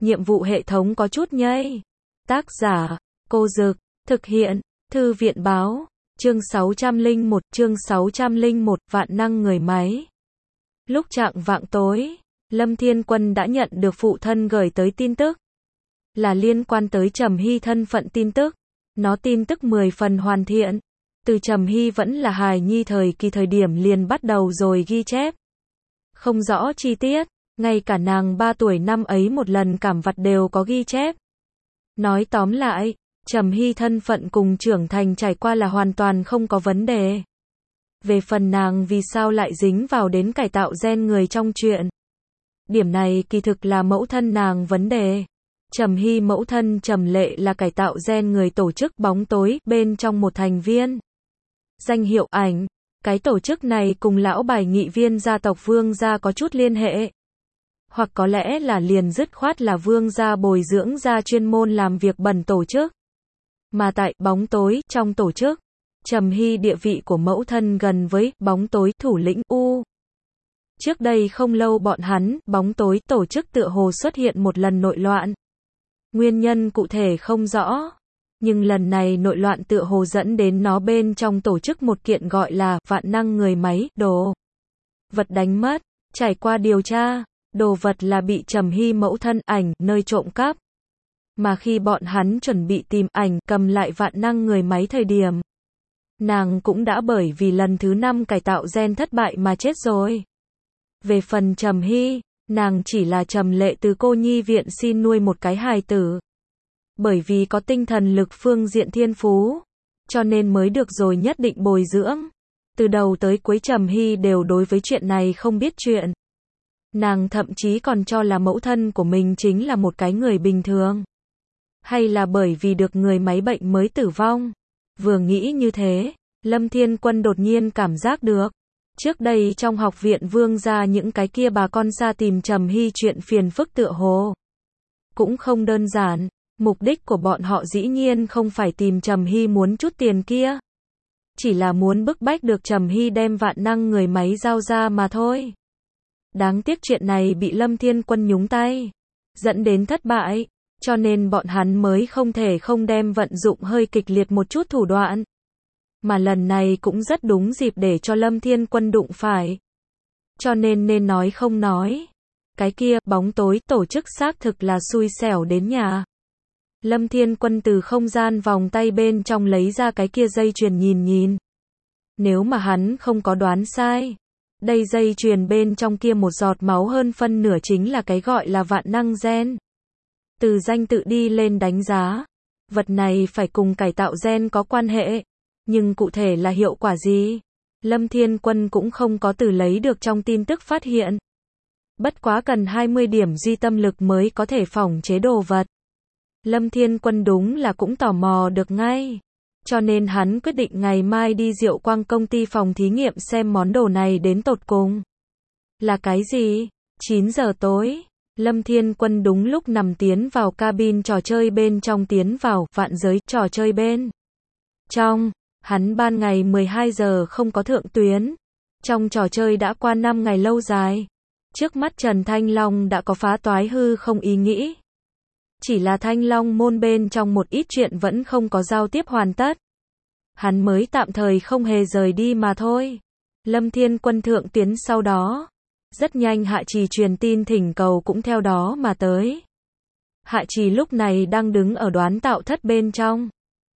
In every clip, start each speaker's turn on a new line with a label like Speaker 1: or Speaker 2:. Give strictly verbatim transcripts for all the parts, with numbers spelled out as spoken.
Speaker 1: nhiệm vụ hệ thống có chút nhây. Tác giả, Cô Dực, thực hiện, Thư viện báo, chương sáu trăm lẻ một, chương sáu trăm lẻ một, vạn năng người máy. Lúc chạng vạng tối, Lâm Thiên Quân đã nhận được phụ thân gửi tới tin tức. Là liên quan tới Trầm Hy thân phận tin tức. Nó tin tức mười phần hoàn thiện. Từ Trầm Hy vẫn là hài nhi thời kỳ thời điểm liền bắt đầu rồi ghi chép. Không rõ chi tiết, ngay cả nàng ba tuổi năm ấy một lần cảm vặt đều có ghi chép. Nói tóm lại, Trầm Hy thân phận cùng trưởng thành trải qua là hoàn toàn không có vấn đề. Về phần nàng vì sao lại dính vào đến cải tạo gen người trong chuyện. Điểm này kỳ thực là mẫu thân nàng vấn đề. Trầm Hy mẫu thân Trầm Lệ là cải tạo gen người tổ chức bóng tối bên trong một thành viên. Danh hiệu ảnh, cái tổ chức này cùng lão bài nghị viên gia tộc Vương gia có chút liên hệ. Hoặc có lẽ là liền dứt khoát là Vương gia bồi dưỡng ra chuyên môn làm việc bẩn tổ chức. Mà tại bóng tối trong tổ chức, Trầm Hy địa vị của mẫu thân gần với bóng tối thủ lĩnh U. Trước đây không lâu bọn hắn, bóng tối tổ chức tựa hồ xuất hiện một lần nội loạn. Nguyên nhân cụ thể không rõ. Nhưng lần này nội loạn tựa hồ dẫn đến nó bên trong tổ chức một kiện gọi là vạn năng người máy, đồ vật đánh mất. Trải qua điều tra, đồ vật là bị Trầm Hy mẫu thân ảnh nơi trộm cắp. Mà khi bọn hắn chuẩn bị tìm ảnh cầm lại vạn năng người máy thời điểm, nàng cũng đã bởi vì lần thứ năm cải tạo gen thất bại mà chết rồi. Về phần Trầm Hy, nàng chỉ là Trầm Lệ từ cô nhi viện xin nuôi một cái hài tử. Bởi vì có tinh thần lực phương diện thiên phú, cho nên mới được rồi nhất định bồi dưỡng. Từ đầu tới cuối Trầm Hy đều đối với chuyện này không biết chuyện. Nàng thậm chí còn cho là mẫu thân của mình chính là một cái người bình thường. Hay là bởi vì được người máy bệnh mới tử vong. Vừa nghĩ như thế, Lâm Thiên Quân đột nhiên cảm giác được. Trước đây trong học viện Vương gia những cái kia bà con xa tìm Trầm Hy chuyện phiền phức tựa hồ. Cũng không đơn giản, mục đích của bọn họ dĩ nhiên không phải tìm Trầm Hy muốn chút tiền kia. Chỉ là muốn bức bách được Trầm Hy đem vạn năng người máy giao ra mà thôi. Đáng tiếc chuyện này bị Lâm Thiên Quân nhúng tay, dẫn đến thất bại, cho nên bọn hắn mới không thể không đem vận dụng hơi kịch liệt một chút thủ đoạn. Mà lần này cũng rất đúng dịp để cho Lâm Thiên Quân đụng phải. Cho nên nên nói không nói. Cái kia, bóng tối, tổ chức xác thực là xui xẻo đến nhà. Lâm Thiên Quân từ không gian vòng tay bên trong lấy ra cái kia dây chuyền nhìn nhìn. Nếu mà hắn không có đoán sai, đây dây chuyền bên trong kia một giọt máu hơn phân nửa chính là cái gọi là vạn năng gen. Từ danh tự đi lên đánh giá, vật này phải cùng cải tạo gen có quan hệ. Nhưng cụ thể là hiệu quả gì? Lâm Thiên Quân cũng không có từ lấy được trong tin tức phát hiện. Bất quá cần hai mươi điểm duy tâm lực mới có thể phỏng chế đồ vật. Lâm Thiên Quân đúng là cũng tò mò được ngay. Cho nên hắn quyết định ngày mai đi Diệu Quang công ty phòng thí nghiệm xem món đồ này đến tột cùng. Là cái gì? chín giờ tối. Lâm Thiên Quân đúng lúc nằm tiến vào cabin trò chơi bên trong tiến vào vạn giới trò chơi bên trong. Hắn ban ngày mười hai giờ không có thượng tuyến. Trong trò chơi đã qua năm ngày lâu dài. Trước mắt Trần Thanh Long đã có phá toái hư không ý nghĩ. Chỉ là Thanh Long môn bên trong một ít chuyện vẫn không có giao tiếp hoàn tất. Hắn mới tạm thời không hề rời đi mà thôi. Lâm Thiên Quân thượng tuyến sau đó. Rất nhanh Hạ Trì truyền tin thỉnh cầu cũng theo đó mà tới. Hạ Trì lúc này đang đứng ở đoán tạo thất bên trong.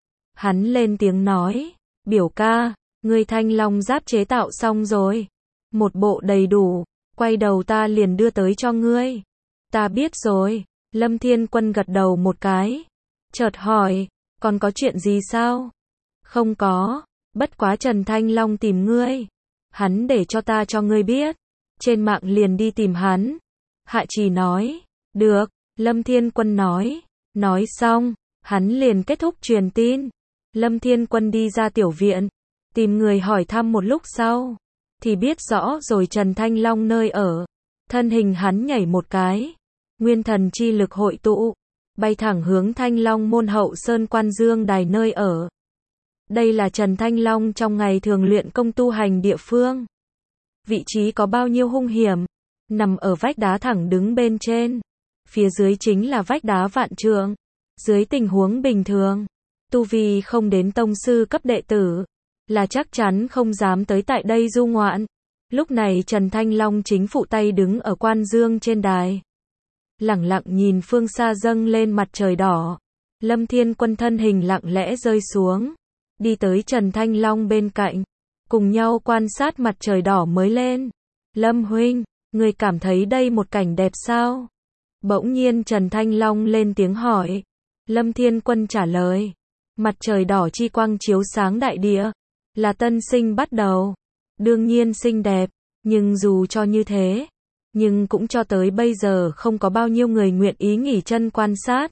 Speaker 1: Hắn lên tiếng nói. Biểu ca, ngươi Thanh Long giáp chế tạo xong rồi. Một bộ đầy đủ, quay đầu ta liền đưa tới cho ngươi. Ta biết rồi. Lâm Thiên Quân gật đầu một cái. Chợt hỏi, còn có chuyện gì sao? Không có, bất quá Trần Thanh Long tìm ngươi. Hắn để cho ta cho ngươi biết. Trên mạng liền đi tìm hắn. Hạ Trì nói, được, Lâm Thiên Quân nói. Nói xong, hắn liền kết thúc truyền tin. Lâm Thiên Quân đi ra tiểu viện, tìm người hỏi thăm một lúc sau, thì biết rõ rồi Trần Thanh Long nơi ở. Thân hình hắn nhảy một cái, nguyên thần chi lực hội tụ, bay thẳng hướng Thanh Long môn hậu sơn quan dương đài nơi ở. Đây là Trần Thanh Long trong ngày thường luyện công tu hành địa phương. Vị trí có bao nhiêu hung hiểm, nằm ở vách đá thẳng đứng bên trên. phía dưới chính là vách đá vạn trượng. Dưới tình huống bình thường, tu vi không đến tông sư cấp đệ tử, là chắc chắn không dám tới tại đây du ngoạn. Lúc này Trần Thanh Long chính phụ tay đứng ở quan dương trên đài. Lẳng lặng nhìn phương xa dâng lên mặt trời đỏ. Lâm Thiên Quân thân hình lặng lẽ rơi xuống, đi tới Trần Thanh Long bên cạnh, cùng nhau quan sát mặt trời đỏ mới lên. Lâm huynh, người cảm thấy đây một cảnh đẹp sao? Bỗng nhiên Trần Thanh Long lên tiếng hỏi. Lâm Thiên Quân trả lời. Mặt trời đỏ chi quang chiếu sáng đại địa, là tân sinh bắt đầu. Đương nhiên xinh đẹp, nhưng dù cho như thế, nhưng cũng cho tới bây giờ không có bao nhiêu người nguyện ý nghỉ chân quan sát.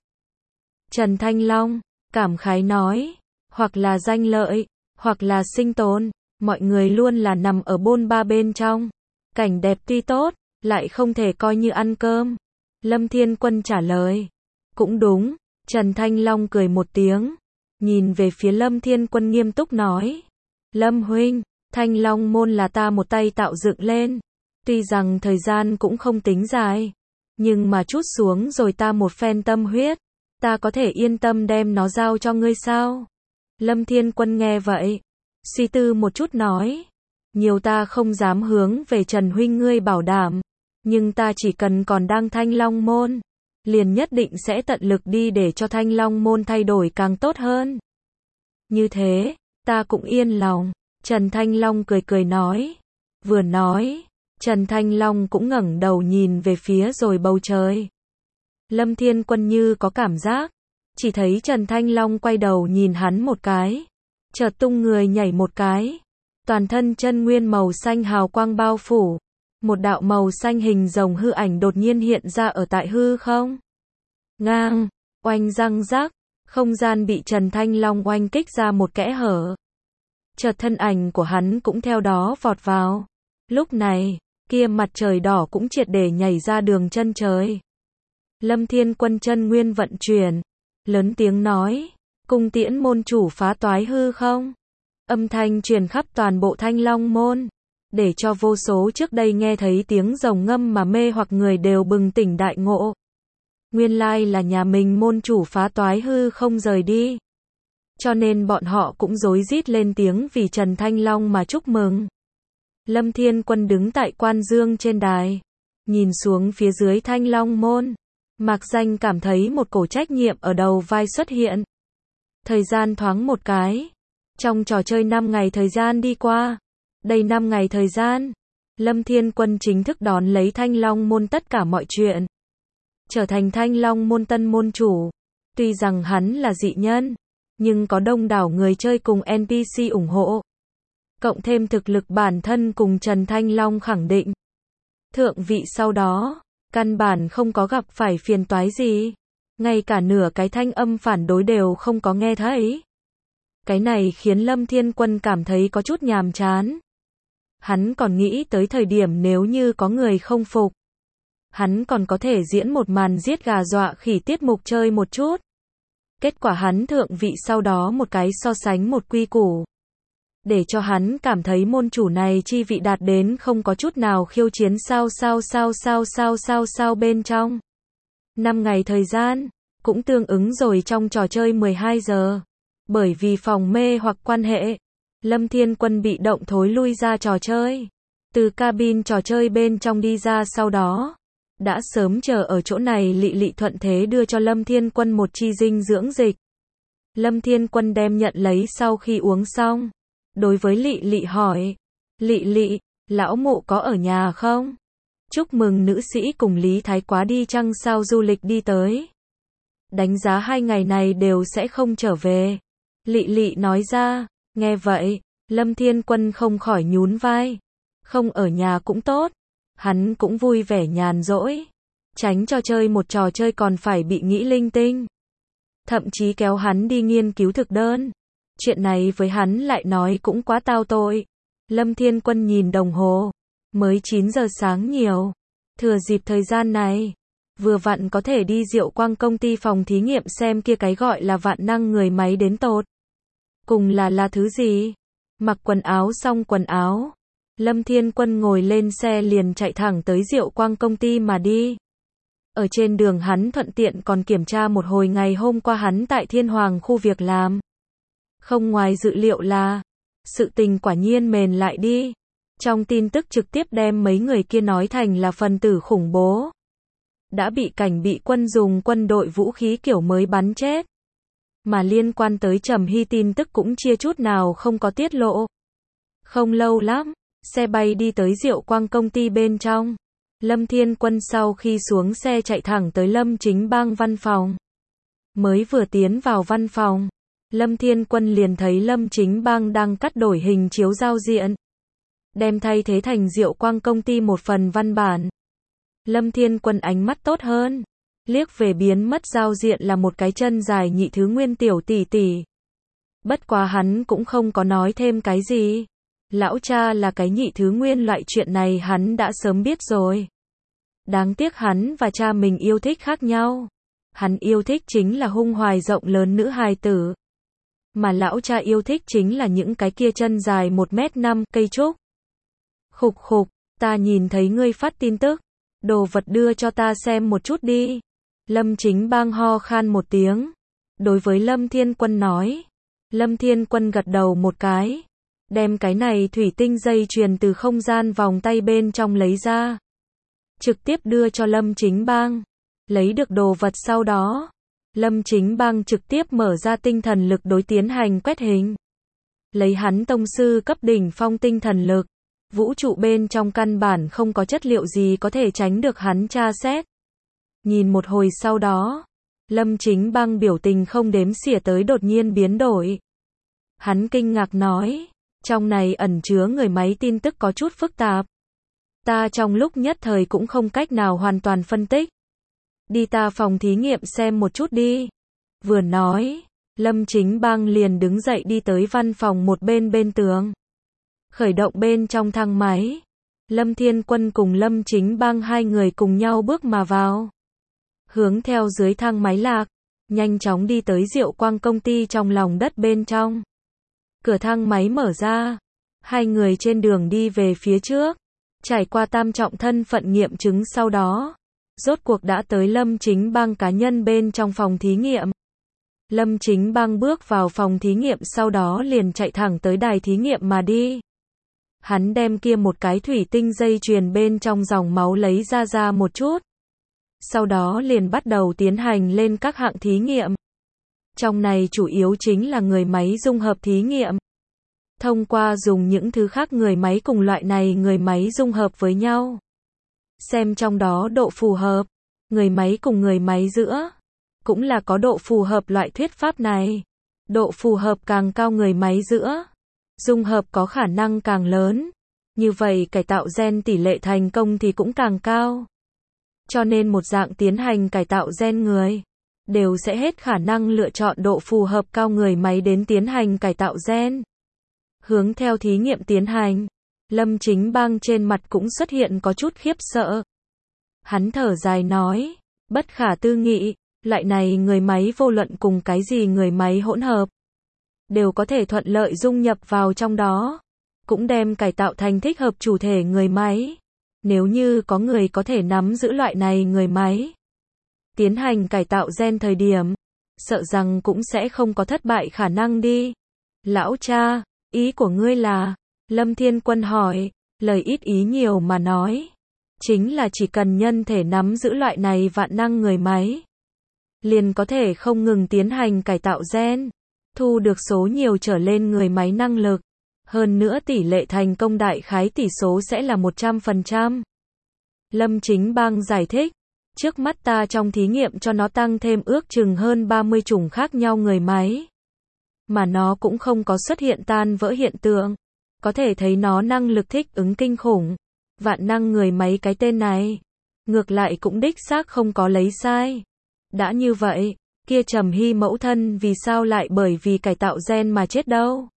Speaker 1: Trần Thanh Long, cảm khái nói, hoặc là danh lợi, hoặc là sinh tồn, mọi người luôn là nằm ở bôn ba bên trong. Cảnh đẹp tuy tốt, lại không thể coi như ăn cơm. Lâm Thiên Quân trả lời. Cũng đúng, Trần Thanh Long cười một tiếng, nhìn về phía Lâm Thiên Quân nghiêm túc nói. Lâm huynh, Thanh Long môn là ta một tay tạo dựng lên. Tuy rằng thời gian cũng không tính dài, nhưng mà chút xuống rồi ta một phen tâm huyết, ta có thể yên tâm đem nó giao cho ngươi sao? Lâm Thiên Quân nghe vậy, suy tư một chút nói. Nhiều ta không dám hướng về Trần huynh ngươi bảo đảm, nhưng ta chỉ cần còn đang Thanh Long môn, liền nhất định sẽ tận lực đi để cho Thanh Long môn thay đổi càng tốt hơn. Như thế, ta cũng yên lòng. Trần Thanh Long cười cười nói. Vừa nói, Trần Thanh Long cũng ngẩng đầu nhìn về phía rồi bầu trời. Lâm Thiên Quân như có cảm giác, chỉ thấy Trần Thanh Long quay đầu nhìn hắn một cái, chợt tung người nhảy một cái, toàn thân chân nguyên màu xanh hào quang bao phủ, một đạo màu xanh hình rồng hư ảnh đột nhiên hiện ra ở tại hư không. Ngang, oanh răng rắc, không gian bị Trần Thanh Long oanh kích ra một kẽ hở. Chợt thân ảnh của hắn cũng theo đó vọt vào. Lúc này, kia mặt trời đỏ cũng triệt để nhảy ra đường chân trời. Lâm Thiên Quân chân nguyên vận chuyển, lớn tiếng nói, cung tiễn môn chủ phá toái hư không. Âm thanh truyền khắp toàn bộ Thanh Long môn, để cho vô số trước đây nghe thấy tiếng rồng ngâm mà mê hoặc người đều bừng tỉnh đại ngộ. Nguyên lai là nhà mình môn chủ phá toái hư không rời đi. Cho nên bọn họ cũng rối rít lên tiếng vì Trần Thanh Long mà chúc mừng. Lâm Thiên Quân đứng tại quan dương trên đài, nhìn xuống phía dưới Thanh Long môn, mạc danh cảm thấy một cổ trách nhiệm ở đầu vai xuất hiện. Thời gian thoáng một cái, trong trò chơi năm ngày thời gian đi qua, đây năm ngày thời gian, Lâm Thiên Quân chính thức đón lấy Thanh Long môn tất cả mọi chuyện, trở thành Thanh Long môn tân môn chủ. Tuy rằng hắn là dị nhân, nhưng có đông đảo người chơi cùng en pê xê ủng hộ, cộng thêm thực lực bản thân cùng Trần Thanh Long khẳng định, thượng vị sau đó, căn bản không có gặp phải phiền toái gì, ngay cả nửa cái thanh âm phản đối đều không có nghe thấy. Cái này khiến Lâm Thiên Quân cảm thấy có chút nhàm chán. Hắn còn nghĩ tới thời điểm nếu như có người không phục, hắn còn có thể diễn một màn giết gà dọa khỉ tiết mục chơi một chút. Kết quả hắn thượng vị sau đó một cái so sánh một quy củ, để cho hắn cảm thấy môn chủ này chi vị đạt đến không có chút nào khiêu chiến sao sao sao sao sao sao sao bên trong. năm ngày thời gian, cũng tương ứng rồi trong trò chơi mười hai giờ. Bởi vì phòng mê hoặc quan hệ, Lâm Thiên Quân bị động thối lui ra trò chơi. Từ cabin trò chơi bên trong đi ra sau đó, đã sớm chờ ở chỗ này Lị Lị thuận thế đưa cho Lâm Thiên Quân một chi dinh dưỡng dịch. Lâm Thiên Quân đem nhận lấy sau khi uống xong. Đối với Lị Lị hỏi, Lị Lị, lão mụ có ở nhà không? Chúc mừng nữ sĩ cùng Lý Thái Quá đi chăng sao du lịch đi tới. Đánh giá hai ngày này đều sẽ không trở về. Lị Lị nói ra, nghe vậy, Lâm Thiên Quân không khỏi nhún vai. Không ở nhà cũng tốt, hắn cũng vui vẻ nhàn rỗi. Tránh cho chơi một trò chơi còn phải bị nghĩ linh tinh. Thậm chí kéo hắn đi nghiên cứu thực đơn. Chuyện này với hắn lại nói cũng quá tao tội. Lâm Thiên Quân nhìn đồng hồ, mới chín giờ sáng nhiều. Thừa dịp thời gian này, vừa vặn có thể đi Diệu Quang công ty phòng thí nghiệm xem kia cái gọi là vạn năng người máy đến tột cùng là là thứ gì. Mặc quần áo xong quần áo, Lâm Thiên Quân ngồi lên xe liền chạy thẳng tới Diệu Quang công ty mà đi. Ở trên đường hắn thuận tiện còn kiểm tra một hồi ngày hôm qua hắn tại Thiên Hoàng khu việc làm. Không ngoài dự liệu là, sự tình quả nhiên mềm lại đi. Trong tin tức trực tiếp đem mấy người kia nói thành là phần tử khủng bố. Đã bị cảnh bị quân dùng quân đội vũ khí kiểu mới bắn chết. Mà liên quan tới Trầm Hy tin tức cũng chia chút nào không có tiết lộ. Không lâu lắm, xe bay đi tới Diệu Quang công ty bên trong. Lâm Thiên Quân sau khi xuống xe chạy thẳng tới Lâm Chính Bang văn phòng. Mới vừa tiến vào văn phòng, Lâm Thiên Quân liền thấy Lâm Chính Bang đang cắt đổi hình chiếu giao diện. Đem thay thế thành Diệu Quang công ty một phần văn bản. Lâm Thiên Quân ánh mắt tốt hơn. Liếc về biến mất giao diện là một cái chân dài Nhị Thứ Nguyên tiểu tỷ tỷ. Bất quá hắn cũng không có nói thêm cái gì. Lão cha là cái Nhị Thứ Nguyên loại chuyện này hắn đã sớm biết rồi. Đáng tiếc hắn và cha mình yêu thích khác nhau. Hắn yêu thích chính là hung hoài rộng lớn nữ hài tử. Mà lão cha yêu thích chính là những cái kia chân dài một mét năm cây trúc. Khục khục, ta nhìn thấy ngươi phát tin tức. Đồ vật đưa cho ta xem một chút đi. Lâm Chính Bang ho khan một tiếng. Đối với Lâm Thiên Quân nói. Lâm Thiên Quân gật đầu một cái. Đem cái này thủy tinh dây chuyền từ không gian vòng tay bên trong lấy ra. Trực tiếp đưa cho Lâm Chính Bang. Lấy được đồ vật sau đó. Lâm Chính Bang trực tiếp mở ra tinh thần lực đối tiến hành quét hình. Lấy hắn tông sư cấp đỉnh phong tinh thần lực. Vũ trụ bên trong căn bản không có chất liệu gì có thể tránh được hắn tra xét. Nhìn một hồi sau đó, Lâm Chính Bang biểu tình không đếm xỉa tới đột nhiên biến đổi. Hắn kinh ngạc nói, trong này ẩn chứa người máy tin tức có chút phức tạp. Ta trong lúc nhất thời cũng không cách nào hoàn toàn phân tích. Đi ta phòng thí nghiệm xem một chút đi. Vừa nói, Lâm Chính Bang liền đứng dậy đi tới văn phòng một bên bên tường. Khởi động bên trong thang máy. Lâm Thiên Quân cùng Lâm Chính Bang hai người cùng nhau bước mà vào. Hướng theo dưới thang máy lạc, nhanh chóng đi tới Diệu Quang công ty trong lòng đất bên trong. Cửa thang máy mở ra. Hai người trên đường đi về phía trước. Trải qua tam trọng thân phận nghiệm chứng sau đó. Rốt cuộc đã tới Lâm Chính Bang cá nhân bên trong phòng thí nghiệm. Lâm Chính Bang bước vào phòng thí nghiệm sau đó liền chạy thẳng tới đài thí nghiệm mà đi. Hắn đem kia một cái thủy tinh dây chuyền bên trong dòng máu lấy ra ra một chút. Sau đó liền bắt đầu tiến hành lên các hạng thí nghiệm. Trong này chủ yếu chính là người máy dung hợp thí nghiệm. Thông qua dùng những thứ khác người máy cùng loại này người máy dung hợp với nhau. Xem trong đó độ phù hợp. Người máy cùng người máy giữa. Cũng là có độ phù hợp loại thuyết pháp này. Độ phù hợp càng cao người máy giữa. Dung hợp có khả năng càng lớn. Như vậy cải tạo gen tỷ lệ thành công thì cũng càng cao. Cho nên một dạng tiến hành cải tạo gen người. Đều sẽ hết khả năng lựa chọn độ phù hợp cao người máy đến tiến hành cải tạo gen. Hướng theo thí nghiệm tiến hành. Lâm Chính Bang trên mặt cũng xuất hiện có chút khiếp sợ. Hắn thở dài nói. Bất khả tư nghị. Loại này người máy vô luận cùng cái gì người máy hỗn hợp. Đều có thể thuận lợi dung nhập vào trong đó. Cũng đem cải tạo thành thích hợp chủ thể người máy. Nếu như có người có thể nắm giữ loại này người máy. Tiến hành cải tạo gen thời điểm. Sợ rằng cũng sẽ không có thất bại khả năng đi. Lão cha, ý của ngươi là? Lâm Thiên Quân hỏi. Lời ít ý nhiều mà nói. Chính là chỉ cần nhân thể nắm giữ loại này vạn năng người máy. Liền có thể không ngừng tiến hành cải tạo gen. Thu được số nhiều trở lên người máy năng lực. Hơn nữa tỷ lệ thành công đại khái tỷ số sẽ là một trăm phần trăm. Lâm Chính Bang giải thích. Trước mắt ta trong thí nghiệm cho nó tăng thêm ước chừng hơn ba mươi chủng khác nhau người máy. Mà nó cũng không có xuất hiện tan vỡ hiện tượng. Có thể thấy nó năng lực thích ứng kinh khủng. Vạn năng người máy cái tên này. Ngược lại cũng đích xác không có lấy sai. Đã như vậy, kia Trầm Hy mẫu thân vì sao lại bởi vì cải tạo gen mà chết đâu?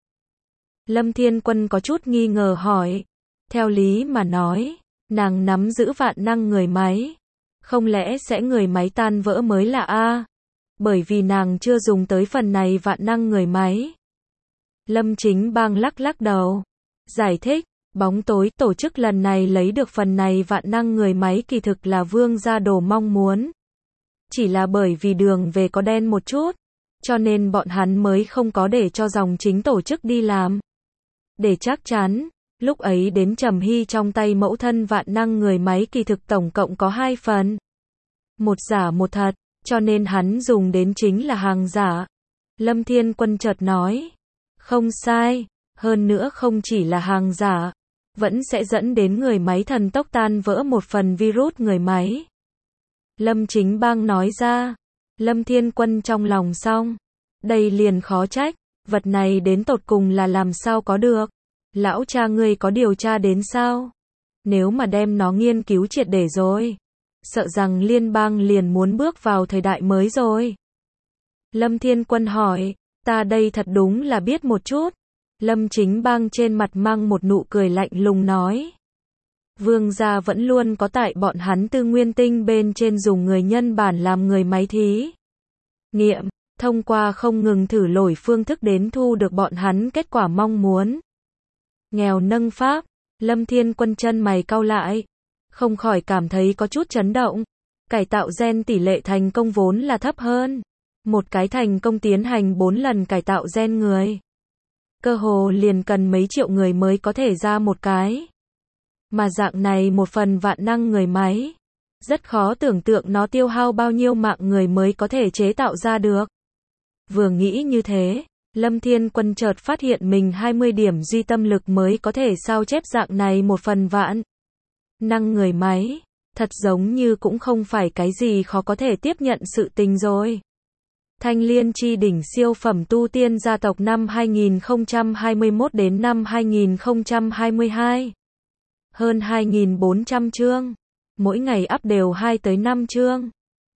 Speaker 1: Lâm Thiên Quân có chút nghi ngờ hỏi. Theo lý mà nói, nàng nắm giữ vạn năng người máy. Không lẽ sẽ người máy tan vỡ mới là A? Bởi vì nàng chưa dùng tới phần này vạn năng người máy. Lâm Chính Bang lắc lắc đầu. Giải thích, Bóng tối tổ chức lần này lấy được phần này vạn năng người máy kỳ thực là Vương Gia Đồ mong muốn. Chỉ là bởi vì đường về có đen một chút, cho nên bọn hắn mới không có để cho dòng chính tổ chức đi làm. Để chắc chắn, lúc ấy đến Trầm Hy trong tay mẫu thân vạn năng người máy kỳ thực tổng cộng có hai phần. Một giả một thật, cho nên hắn dùng đến chính là hàng giả. Lâm Thiên Quân chợt nói, không sai, hơn nữa không chỉ là hàng giả, vẫn sẽ dẫn đến người máy thần tốc tan vỡ một phần virus người máy. Lâm Chính Bang nói ra. Lâm Thiên Quân trong lòng xong, đây liền khó trách, vật này đến tột cùng là làm sao có được. Lão cha ngươi có điều tra đến sao? Nếu mà đem nó nghiên cứu triệt để rồi, sợ rằng liên bang liền muốn bước vào thời đại mới rồi. Lâm Thiên Quân hỏi, ta đây thật đúng là biết một chút. Lâm Chính Bang trên mặt mang một nụ cười lạnh lùng nói. Vương gia vẫn luôn có tại bọn hắn tư nguyên tinh bên trên dùng người nhân bản làm người máy thí nghiệm, thông qua không ngừng thử lỗi phương thức đến thu được bọn hắn kết quả mong muốn. Nghèo nâng pháp, Lâm Thiên Quân chân mày cau lại, không khỏi cảm thấy có chút chấn động. Cải tạo gen tỷ lệ thành công vốn là thấp hơn. Một cái thành công tiến hành bốn lần cải tạo gen người. Cơ hồ liền cần mấy triệu người mới có thể ra một cái. Mà dạng này một phần vạn năng người máy, rất khó tưởng tượng nó tiêu hao bao nhiêu mạng người mới có thể chế tạo ra được. Vừa nghĩ như thế, Lâm Thiên Quân chợt phát hiện mình hai mươi điểm duy tâm lực mới có thể sao chép dạng này một phần vạn năng người máy, thật giống như cũng không phải cái gì khó có thể tiếp nhận sự tình rồi. Thanh Liên chi đỉnh siêu phẩm tu tiên gia tộc năm hai nghìn không trăm hai mươi mốt đến năm hai nghìn không trăm hai mươi hai. Hơn hai nghìn bốn trăm chương, mỗi ngày up đều hai tới năm chương.